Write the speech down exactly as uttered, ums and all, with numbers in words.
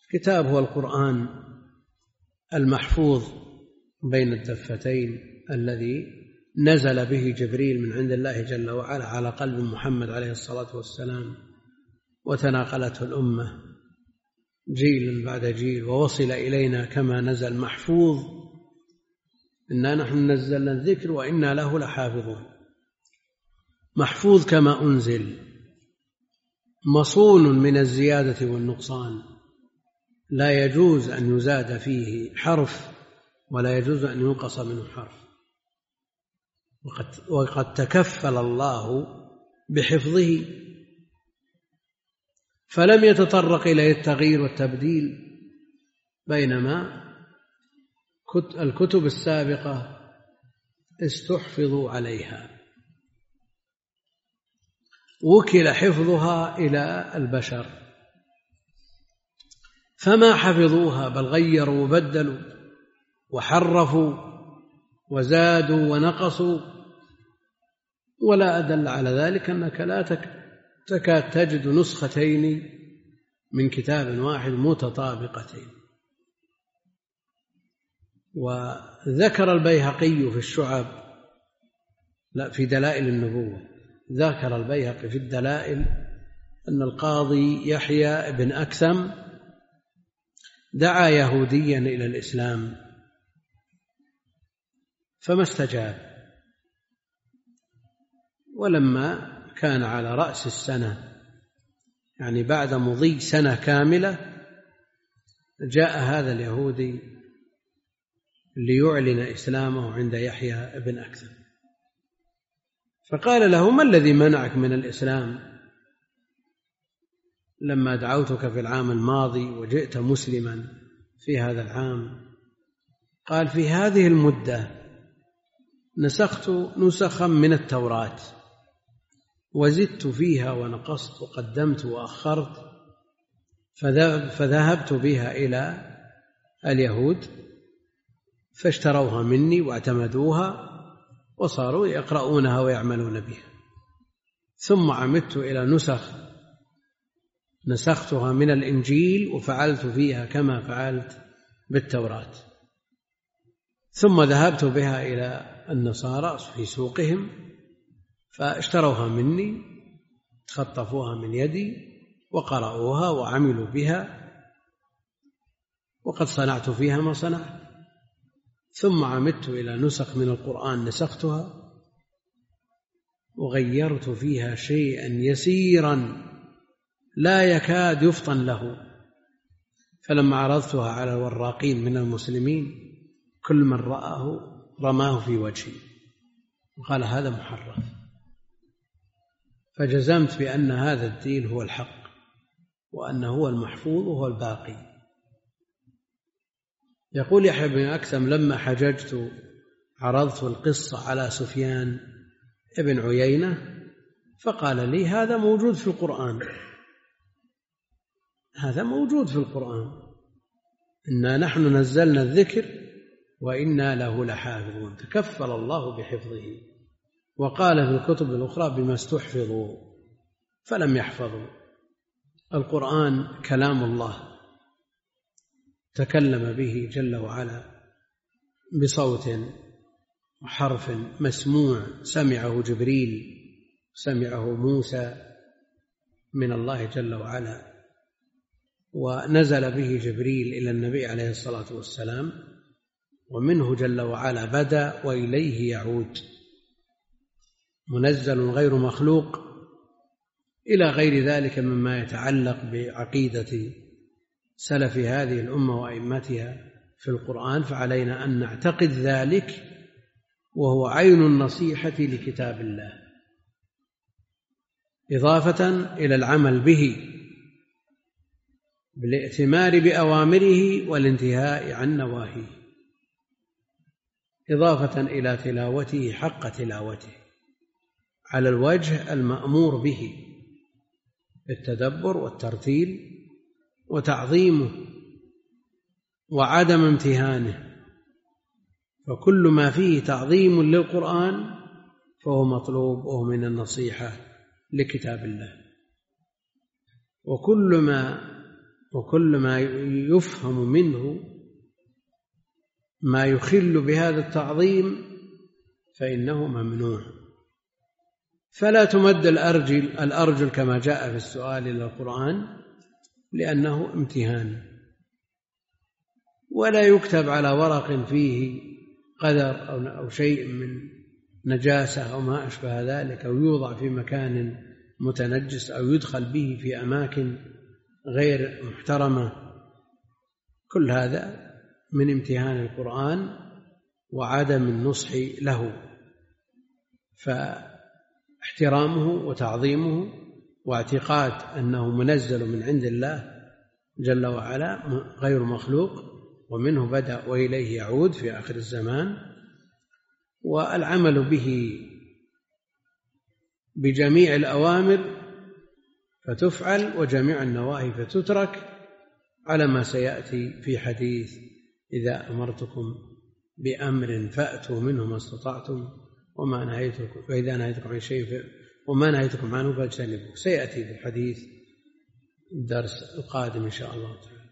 كتاب هو القرآن المحفوظ بين الدفتين الذي نزل به جبريل من عند الله جل وعلا على قلب محمد عليه الصلاة والسلام، وتناقلته الأمة جيل بعد جيل، ووصل إلينا كما نزل محفوظ. إنا نحن نزلنا الذكر وإنا له لحافظون. محفوظ كما أنزل، مصون من الزيادة والنقصان، لا يجوز أن يزاد فيه حرف ولا يجوز أن ينقص منه حرف. وقد, وقد تكفل الله بحفظه، فلم يتطرق إلى التغيير والتبديل، بينما الكتب السابقة استحفظوا عليها، وكل حفظها إلى البشر فما حفظوها، بل غيروا وبدلوا وحرفوا وزادوا ونقصوا. ولا أدل على ذلك أنك لا تكاد تجد نسختين من كتاب واحد متطابقتين. وذكر البيهقي في الشعب لا في دلائل النبوة، ذكر البيهقي في الدلائل أن القاضي يحيى بن أكثم دعا يهوديا إلى الإسلام فما استجاب، ولما كان على رأس السنة، يعني بعد مضي سنة كاملة، جاء هذا اليهودي ليعلن إسلامه عند يحيى بن أكثم، فقال له: ما الذي منعك من الإسلام لما دعوتك في العام الماضي وجئت مسلما في هذا العام؟ قال: في هذه المدة نسخت نسخا من التوراة وزدت فيها ونقصت وقدمت وأخرت، فذهبت بها إلى اليهود فاشتروها مني واعتمدوها وصاروا يقرؤونها ويعملون بها، ثم عمدت إلى نسخ نسختها من الإنجيل وفعلت فيها كما فعلت بالتوراة، ثم ذهبت بها إلى النصارى في سوقهم فاشتروها مني، تخطفوها من يدي وقرأوها وعملوا بها، وقد صنعت فيها ما صنعت. ثم عمدت إلى نسخ من القرآن نسختها وغيرت فيها شيئا يسيرا لا يكاد يفطن له، فلما عرضتها على الوراقين من المسلمين كل من رآه رماه في وجهي وقال: هذا محرف. فجزمت بأن هذا الدين هو الحق، وأنه هو المحفوظ وهو الباقي. يقول يحيى بن أكثم: لما حججت عرضت القصة على سفيان ابن عيينة فقال لي: هذا موجود في القرآن، هذا موجود في القرآن، إنا نحن نزلنا الذكر وإنا له لحافظون. تكفل الله بحفظه، وقال في الكتب الأخرى: بما استحفظوا، فلم يحفظوا. القرآن كلام الله تكلم به جل وعلا بصوت وحرف مسموع، سمعه جبريل، سمعه موسى من الله جل وعلا، ونزل به جبريل إلى النبي عليه الصلاة والسلام، ومنه جل وعلا بدأ وإليه يعود، منزل غير مخلوق، إلى غير ذلك مما يتعلق بعقيدة سلف هذه الأمة وأئمتها في القرآن، فعلينا أن نعتقد ذلك، وهو عين النصيحة لكتاب الله، إضافة إلى العمل به بالائتمار بأوامره والانتهاء عن نواهيه، إضافة إلى تلاوته حق تلاوته على الوجه المأمور به، التدبر والترتيل وتعظيمه وعدم امتهانه. فكل ما فيه تعظيم للقرآن فهو مطلوب، وهو من النصيحة لكتاب الله. وكل ما وكل ما يفهم منه ما يخل بهذا التعظيم فإنه ممنوع. فلا تمد الأرجل, الأرجل كما جاء في السؤال إلى القرآن لأنه امتهان، ولا يكتب على ورق فيه قدر أو شيء من نجاسة أو ما أشبه ذلك، أو يوضع في مكان متنجس، أو يدخل به في أماكن غير محترمة. كل هذا من امتهان القرآن وعدم النصح له. فاحترامه وتعظيمه واعتقاد أنه منزل من عند الله جل وعلا غير مخلوق ومنه بدأ وإليه يعود في آخر الزمان، والعمل به بجميع الأوامر فتفعل وجميع النواهي فتترك، على ما سيأتي في حديث إذا أمرتكم بأمر فأتوا منه ما استطعتم وما نهيتكم وإذا نهيتكم عن شيء وما نهيتكم عنه فاجتنبوه. سيأتي في الحديث الدرس القادم إن شاء الله تعالى.